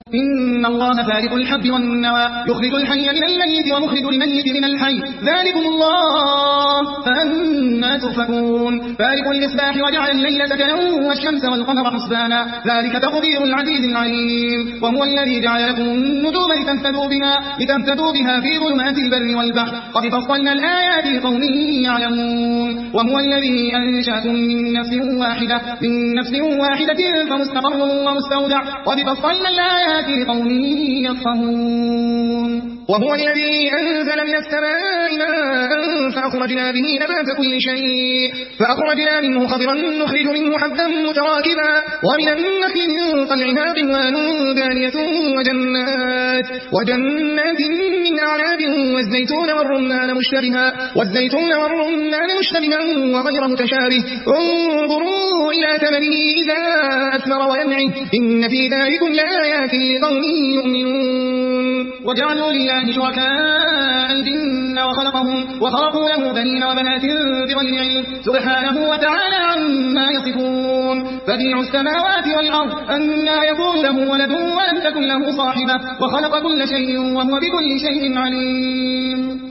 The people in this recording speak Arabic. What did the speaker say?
إن الله فارق الحب والنوى يخرج الحي من الميت ومخرج الميت من الحي ذلكم الله فأنا تؤفكون فارق الإصباح وجعل الليل سكنا والشمس والقمر حسبانا ذلك تقدير العزيز العليم وهو الذي جعل لكم النجوم لتهتدوا بها في ظلمات البر والبحر قد فصلنا الآيات لقوم يعلمون وهو الذي أنشأكم من نفس واحدة فمستقر ومستودع قد فصلنا الآيات لقوم يفقهون وهو الذي أنزل من السماء ماء فأخرجنا به نبات كل شيء فأخرجنا منه خضرا نخرج منه حبا متراكبا ومن النخل من طلعها قنوان دانية وجنات من أعناب والزيتون والرمان مشتبها وغير متشابه انظروا إلى ثمره إذا أثمر وينعه إن في ذلكم لآيات لقوم يؤمنون وجعلوا لله شركاء الجن وخلقوا له بنين وبنات بغير علم سبحانه وتعالى عما يصفون بديع السماوات والأرض أنى يكون له ولد ولم تكن له صاحبة وخلق كل شيء وهو بكل شيء عليم